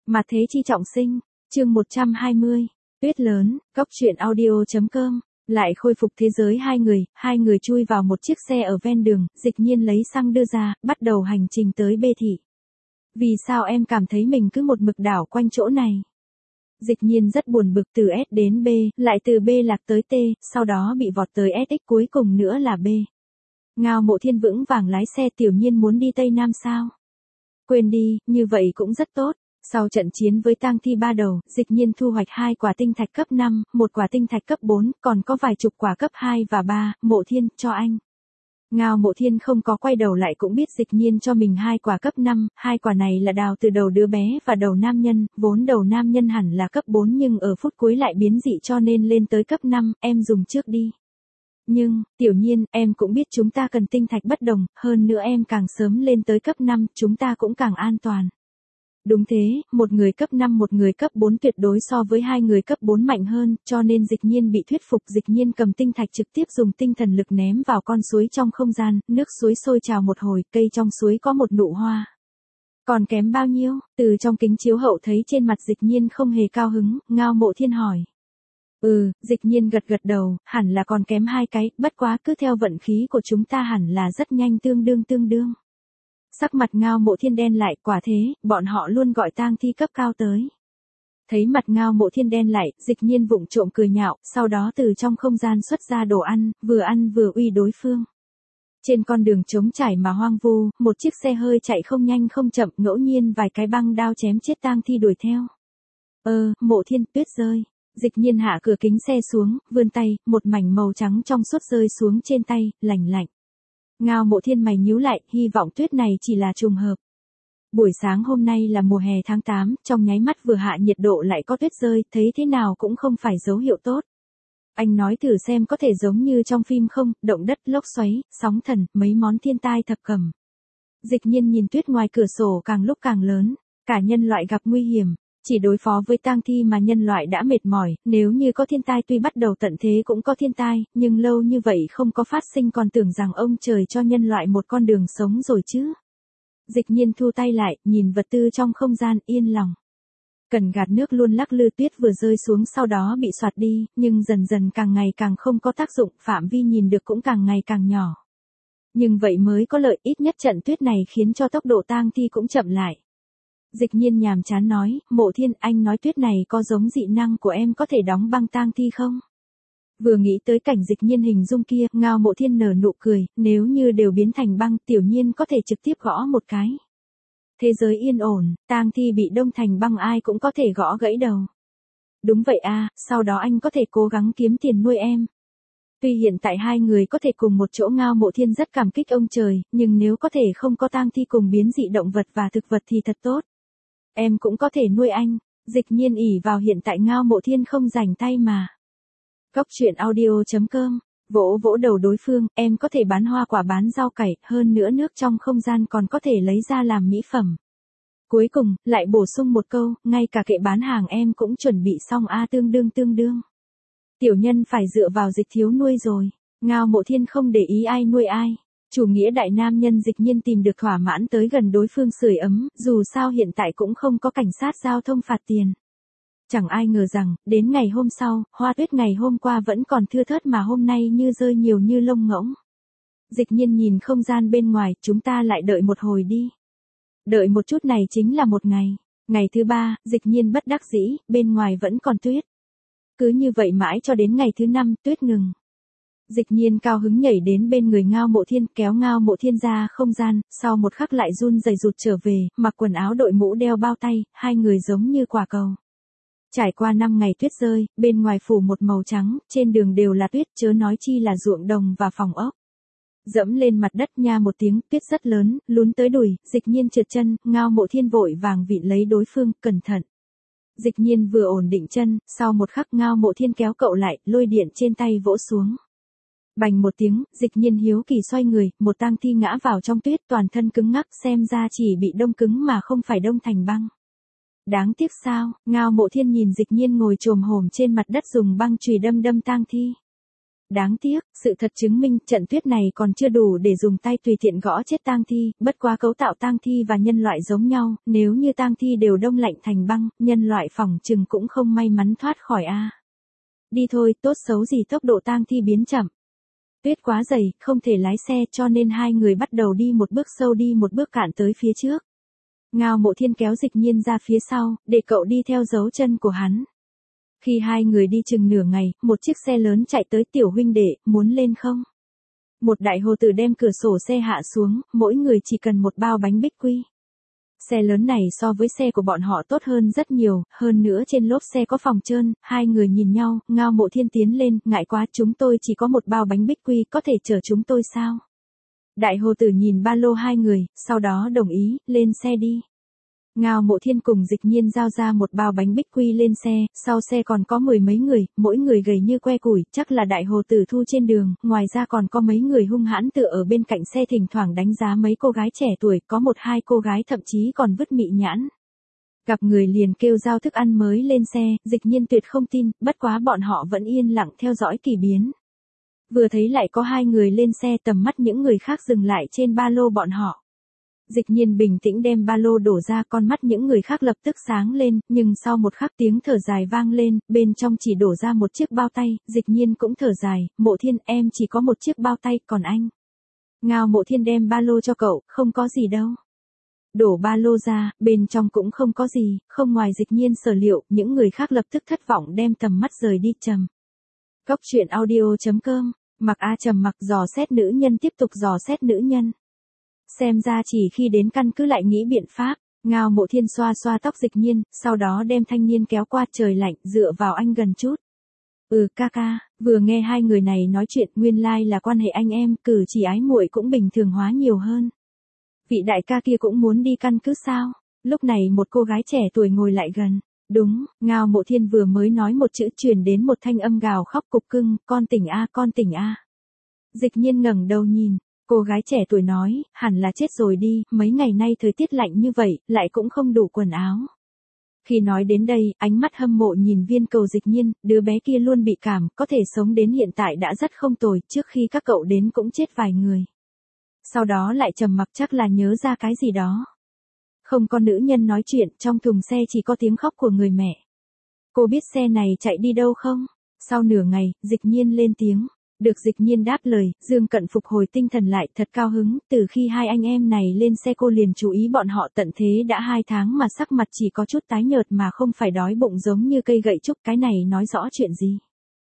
Mà thế chi trọng sinh, chương 120, tuyết lớn, cóc truyện audio.com. Lại khôi phục thế giới hai người chui vào một chiếc xe ở ven đường, Dịch Nhiên lấy xăng đưa ra, bắt đầu hành trình tới B thị. Vì sao em cảm thấy mình cứ một mực đảo quanh chỗ này? Dịch Nhiên rất buồn bực, từ S đến B, lại từ B lạc tới T, sau đó bị vọt tới SX, cuối cùng nữa là B. Ngao Mộ Thiên vững vàng lái xe. Tiểu Nhiên muốn đi Tây Nam sao? Quên đi, như vậy cũng rất tốt. Sau trận chiến với tang thi ba đầu, Dịch Nhiên thu hoạch 2 quả tinh thạch cấp 5, 1 quả tinh thạch cấp 4, còn có vài chục quả cấp 2 và 3, Mộ Thiên, cho anh. Ngao Mộ Thiên không có quay đầu lại, cũng biết Dịch Nhiên cho mình 2 quả cấp 5, 2 quả này là đào từ đầu đứa bé và đầu nam nhân, vốn đầu nam nhân hẳn là cấp 4 nhưng ở phút cuối lại biến dị cho nên lên tới cấp 5, em dùng trước đi. Nhưng, Tiểu Nhiên, em cũng biết chúng ta cần tinh thạch bất đồng, hơn nữa em càng sớm lên tới cấp 5, chúng ta cũng càng an toàn. Đúng thế, một người cấp 5 một người cấp 4 tuyệt đối so với 2 người cấp 4 mạnh hơn, cho nên Dịch Nhiên bị thuyết phục. Dịch Nhiên cầm tinh thạch trực tiếp dùng tinh thần lực ném vào con suối trong không gian, nước suối sôi trào một hồi, cây trong suối có một nụ hoa. Còn kém bao nhiêu? Từ trong kính chiếu hậu thấy trên mặt Dịch Nhiên không hề cao hứng, Ngao Mộ Thiên hỏi. Dịch Nhiên gật đầu, hẳn là còn kém 2 cái, bất quá cứ theo vận khí của chúng ta hẳn là rất nhanh, tương đương. Sắc mặt Ngao Mộ Thiên đen lại, quả thế, bọn họ luôn gọi tang thi cấp cao tới. Thấy mặt Ngao Mộ Thiên đen lại, Dịch Nhiên vụng trộm cười nhạo, sau đó từ trong không gian xuất ra đồ ăn vừa uy đối phương. Trên con đường trống trải mà hoang vu, một chiếc xe hơi chạy không nhanh không chậm, ngẫu nhiên vài cái băng đao chém chết tang thi đuổi theo. Mộ Thiên, tuyết rơi. Dịch Nhiên hạ cửa kính xe xuống, vươn tay, một mảnh màu trắng trong suốt rơi xuống trên tay, lạnh lạnh. Ngao Mộ Thiên mày nhíu lại, hy vọng tuyết này chỉ là trùng hợp. Buổi sáng hôm nay là mùa hè tháng 8, trong nháy mắt vừa hạ nhiệt độ lại có tuyết rơi, thấy thế nào cũng không phải dấu hiệu tốt. Anh nói thử xem có thể giống như trong phim không, động đất, lốc xoáy, sóng thần, mấy món thiên tai thập cẩm. Dịch Nhiên nhìn tuyết ngoài cửa sổ càng lúc càng lớn, cả nhân loại gặp nguy hiểm. Chỉ đối phó với tang thi mà nhân loại đã mệt mỏi, nếu như có thiên tai, tuy bắt đầu tận thế cũng có thiên tai, nhưng lâu như vậy không có phát sinh còn tưởng rằng ông trời cho nhân loại một con đường sống rồi chứ. Dịch Nhiên thu tay lại, nhìn vật tư trong không gian, yên lòng. Cần gạt nước luôn lắc lư, tuyết vừa rơi xuống sau đó bị xoạt đi, nhưng dần dần càng ngày càng không có tác dụng, phạm vi nhìn được cũng càng ngày càng nhỏ. Nhưng vậy mới có lợi, ít nhất trận tuyết này khiến cho tốc độ tang thi cũng chậm lại. Dịch Nhiên nhàm chán nói, Mộ Thiên, anh nói tuyết này có giống dị năng của em có thể đóng băng tang thi không? Vừa nghĩ tới cảnh Dịch Nhiên hình dung kia, Ngao Mộ Thiên nở nụ cười, nếu như đều biến thành băng, Tiểu Nhiên có thể trực tiếp gõ một cái. Thế giới yên ổn, tang thi bị đông thành băng ai cũng có thể gõ gãy đầu. Đúng vậy à, sau đó anh có thể cố gắng kiếm tiền nuôi em. Tuy hiện tại hai người có thể cùng một chỗ, Ngao Mộ Thiên rất cảm kích ông trời, nhưng nếu có thể không có tang thi cùng biến dị động vật và thực vật thì thật tốt. Em cũng có thể nuôi anh. Dịch Nhiên ỷ vào hiện tại Ngao Mộ Thiên không rảnh tay mà. Cóc truyện audio.com, vỗ đầu đối phương, em có thể bán hoa quả, bán rau cải, hơn nữa nước trong không gian còn có thể lấy ra làm mỹ phẩm. Cuối cùng, lại bổ sung một câu, ngay cả kệ bán hàng em cũng chuẩn bị xong tương đương. Tiểu nhân phải dựa vào Dịch thiếu nuôi rồi. Ngao Mộ Thiên không để ý ai nuôi ai. Chủ nghĩa đại nam nhân Dịch Nhiên tìm được thỏa mãn, tới gần đối phương sưởi ấm, dù sao hiện tại cũng không có cảnh sát giao thông phạt tiền. Chẳng ai ngờ rằng, đến ngày hôm sau, hoa tuyết ngày hôm qua vẫn còn thưa thớt mà hôm nay như rơi nhiều như lông ngỗng. Dịch Nhiên nhìn không gian bên ngoài, chúng ta lại đợi một hồi đi. Đợi một chút này chính là một ngày. Ngày thứ 3, Dịch Nhiên bất đắc dĩ, bên ngoài vẫn còn tuyết. Cứ như vậy mãi cho đến ngày thứ 5, tuyết ngừng. Dịch Nhiên cao hứng nhảy đến bên người Ngao Mộ Thiên, kéo Ngao Mộ Thiên ra không gian, sau một khắc lại run rẩy rụt trở về, mặc quần áo, đội mũ, đeo bao tay, hai người giống như quả cầu. Trải qua 5 ngày tuyết rơi, bên ngoài phủ một màu trắng, trên đường đều là tuyết, chớ nói chi là ruộng đồng và phòng ốc. Dẫm lên mặt đất nha một tiếng, tuyết rất lớn, lún tới đùi, Dịch Nhiên trượt chân, Ngao Mộ Thiên vội vàng vịn lấy đối phương, cẩn thận. Dịch Nhiên vừa ổn định chân, sau một khắc Ngao Mộ Thiên kéo cậu lại, lôi điện trên tay vỗ xuống. Bành một tiếng, Dịch Nhiên hiếu kỳ xoay người, một tang thi ngã vào trong tuyết, toàn thân cứng ngắc, xem ra chỉ bị đông cứng mà không phải đông thành băng. Đáng tiếc sao? Ngao Mộ Thiên nhìn Dịch Nhiên ngồi chồm hổm trên mặt đất dùng băng chùy đâm tang thi. Đáng tiếc, sự thật chứng minh trận tuyết này còn chưa đủ để dùng tay tùy tiện gõ chết tang thi, bất quá cấu tạo tang thi và nhân loại giống nhau, nếu như tang thi đều đông lạnh thành băng, nhân loại phỏng chừng cũng không may mắn thoát khỏi a. Đi thôi, tốt xấu gì tốc độ tang thi biến chậm. Tuyết quá dày, không thể lái xe cho nên hai người bắt đầu đi một bước sâu đi một bước cạn tới phía trước. Ngao Mộ Thiên kéo Dịch Nhiên ra phía sau, để cậu đi theo dấu chân của hắn. Khi hai người đi chừng nửa ngày, một chiếc xe lớn chạy tới. Tiểu huynh đệ, muốn lên không? Một đại hồ tử đem cửa sổ xe hạ xuống, mỗi người chỉ cần một bao bánh bích quy. Xe lớn này so với xe của bọn họ tốt hơn rất nhiều, hơn nữa trên lốp xe có phòng trơn, hai người nhìn nhau, Ngao Mộ Thiên tiến lên, ngại quá chúng tôi chỉ có một bao bánh bích quy, có thể chở chúng tôi sao? Đại hồ tử nhìn ba lô hai người, sau đó đồng ý, lên xe đi. Ngao Mộ Thiên cùng Dịch Nhiên giao ra một bao bánh bích quy lên xe, sau xe còn có mười mấy người, mỗi người gầy như que củi, chắc là đại hồ tử thu trên đường, ngoài ra còn có mấy người hung hãn tựa ở bên cạnh xe thỉnh thoảng đánh giá mấy cô gái trẻ tuổi, có một hai cô gái thậm chí còn vứt mị nhãn. Gặp người liền kêu giao thức ăn mới lên xe, Dịch Nhiên tuyệt không tin, bất quá bọn họ vẫn yên lặng theo dõi kỳ biến. Vừa thấy lại có hai người lên xe, tầm mắt những người khác dừng lại trên ba lô bọn họ. Dịch Nhiên bình tĩnh đem ba lô đổ ra, con mắt những người khác lập tức sáng lên, nhưng sau một khắc tiếng thở dài vang lên, bên trong chỉ đổ ra một chiếc bao tay, Dịch Nhiên cũng thở dài, Mộ Thiên em chỉ có một chiếc bao tay, còn anh. Ngao Mộ Thiên đem ba lô cho cậu, không có gì đâu. Đổ ba lô ra, bên trong cũng không có gì, không ngoài Dịch Nhiên sở liệu, những người khác lập tức thất vọng đem tầm mắt rời đi. Trầm. Cốc truyện audio.com, Mặc A trầm mặc dò xét nữ nhân tiếp tục dò xét nữ nhân. Xem ra chỉ khi đến căn cứ lại nghĩ biện pháp, Ngao Mộ Thiên xoa xoa tóc Dịch Nhiên, sau đó đem thanh niên kéo qua. Trời lạnh, dựa vào anh gần chút. Ca ca, vừa nghe hai người này nói chuyện, nguyên lai là quan hệ anh em, cử chỉ ái muội cũng bình thường hóa nhiều hơn. Vị đại ca kia cũng muốn đi căn cứ sao? Lúc này một cô gái trẻ tuổi ngồi lại gần. Đúng, Ngao Mộ Thiên vừa mới nói một chữ truyền đến một thanh âm gào khóc cục cưng, con tỉnh a, con tỉnh a. Dịch Nhiên ngẩng đầu nhìn. Cô gái trẻ tuổi nói, hẳn là chết rồi đi, mấy ngày nay thời tiết lạnh như vậy, lại cũng không đủ quần áo. Khi nói đến đây, ánh mắt hâm mộ nhìn Viên Cầu. Dịch Nhiên, đứa bé kia luôn bị cảm, có thể sống đến hiện tại đã rất không tồi, trước khi các cậu đến cũng chết vài người. Sau đó lại trầm mặc, chắc là nhớ ra cái gì đó. Không có nữ nhân nói chuyện, trong thùng xe chỉ có tiếng khóc của người mẹ. Cô biết xe này chạy đi đâu không? Sau nửa ngày, Dịch Nhiên lên tiếng. Được Dịch Nhiên đáp lời, Dương Cận phục hồi tinh thần lại, thật cao hứng, từ khi hai anh em này lên xe cô liền chú ý bọn họ, tận thế đã 2 tháng mà sắc mặt chỉ có chút tái nhợt mà không phải đói bụng giống như cây gậy trúc, cái này nói rõ chuyện gì?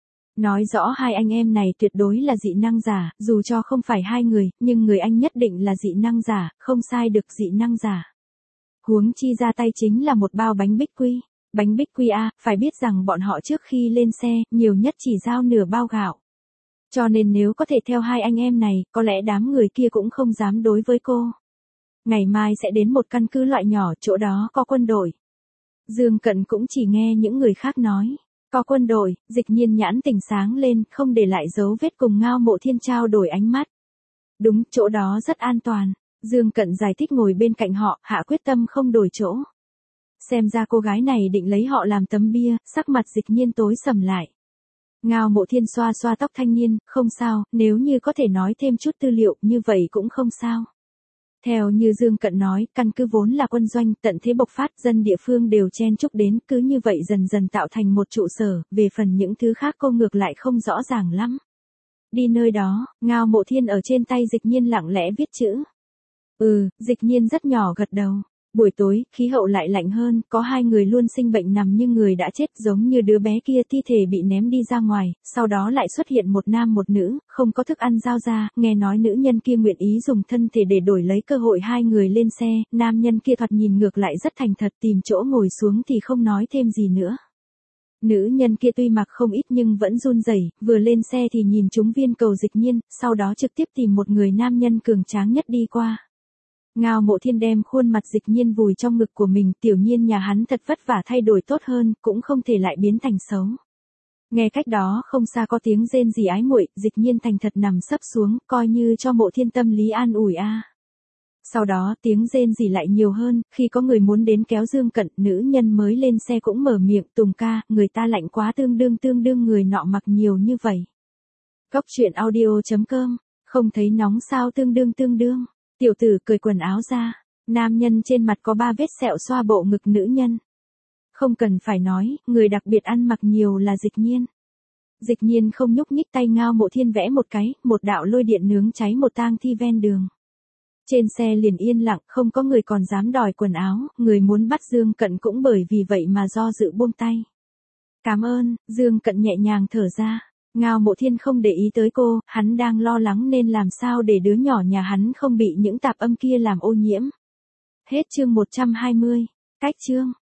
Nói rõ hai anh em này tuyệt đối là dị năng giả, dù cho không phải hai người, nhưng người anh nhất định là dị năng giả, không sai được dị năng giả. Huống chi ra tay chính là một bao bánh bích quy. Bánh bích quy a, phải biết rằng bọn họ trước khi lên xe, nhiều nhất chỉ giao nửa bao gạo. Cho nên nếu có thể theo hai anh em này, có lẽ đám người kia cũng không dám đối với cô. Ngày mai sẽ đến một căn cứ loại nhỏ, chỗ đó có quân đội. Dương Cận cũng chỉ nghe những người khác nói. Có quân đội, Dịch Nhiên nhãn tỉnh sáng lên, không để lại dấu vết, cùng Ngao Mộ Thiên trao đổi ánh mắt. Đúng, chỗ đó rất an toàn. Dương Cận giải thích, ngồi bên cạnh họ, hạ quyết tâm không đổi chỗ. Xem ra cô gái này định lấy họ làm tấm bia, sắc mặt Dịch Nhiên tối sầm lại. Ngao Mộ Thiên xoa xoa tóc thanh niên, không sao, nếu như có thể nói thêm chút tư liệu, như vậy cũng không sao. Theo như Dương Cận nói, căn cứ vốn là quân doanh, tận thế bộc phát, dân địa phương đều chen chúc đến, cứ như vậy dần dần tạo thành một trụ sở, về phần những thứ khác cô ngược lại không rõ ràng lắm. Đi nơi đó, Ngao Mộ Thiên ở trên tay Dịch Nhiên lặng lẽ viết chữ. Dịch Nhiên rất nhỏ gật đầu. Buổi tối, khí hậu lại lạnh hơn, có 2 người luôn sinh bệnh nằm nhưng người đã chết, giống như đứa bé kia, thi thể bị ném đi ra ngoài, sau đó lại xuất hiện một nam một nữ, không có thức ăn giao ra, nghe nói nữ nhân kia nguyện ý dùng thân thể để đổi lấy cơ hội 2 người lên xe, nam nhân kia thoạt nhìn ngược lại rất thành thật, tìm chỗ ngồi xuống thì không nói thêm gì nữa. Nữ nhân kia tuy mặc không ít nhưng vẫn run rẩy, vừa lên xe thì nhìn trúng Viên Cầu Dịch Nhiên, sau đó trực tiếp tìm một người nam nhân cường tráng nhất đi qua. Ngao Mộ Thiên đem khuôn mặt Dịch Nhiên vùi trong ngực của mình, tiểu nhiên nhà hắn thật vất vả thay đổi tốt hơn, cũng không thể lại biến thành xấu. Nghe cách đó không xa có tiếng rên rỉ ái muội, Dịch Nhiên thành thật nằm sấp xuống, coi như cho Mộ Thiên tâm lý an ủi a. Sau đó tiếng rên rỉ lại nhiều hơn, khi có người muốn đến kéo Dương Cận, nữ nhân mới lên xe cũng mở miệng, Tùng ca, người ta lạnh quá, tương đương người nọ mặc nhiều như vậy. Cóc truyện audio.com, không thấy nóng sao tương đương. Tiểu tử cởi quần áo ra, nam nhân trên mặt có 3 vết sẹo xoa bộ ngực nữ nhân. Không cần phải nói, người đặc biệt ăn mặc nhiều là Dịch Nhiên. Dịch Nhiên không nhúc nhích tay Ngao Mộ Thiên vẽ một cái, một đạo lôi điện nướng cháy một tang thi ven đường. Trên xe liền yên lặng, không có người còn dám đòi quần áo, người muốn bắt Dương Cận cũng bởi vì vậy mà do dự buông tay. Cảm ơn, Dương Cận nhẹ nhàng thở ra. Ngao Mộ Thiên không để ý tới cô, hắn đang lo lắng nên làm sao để đứa nhỏ nhà hắn không bị những tạp âm kia làm ô nhiễm. Hết chương 120. Cách chương.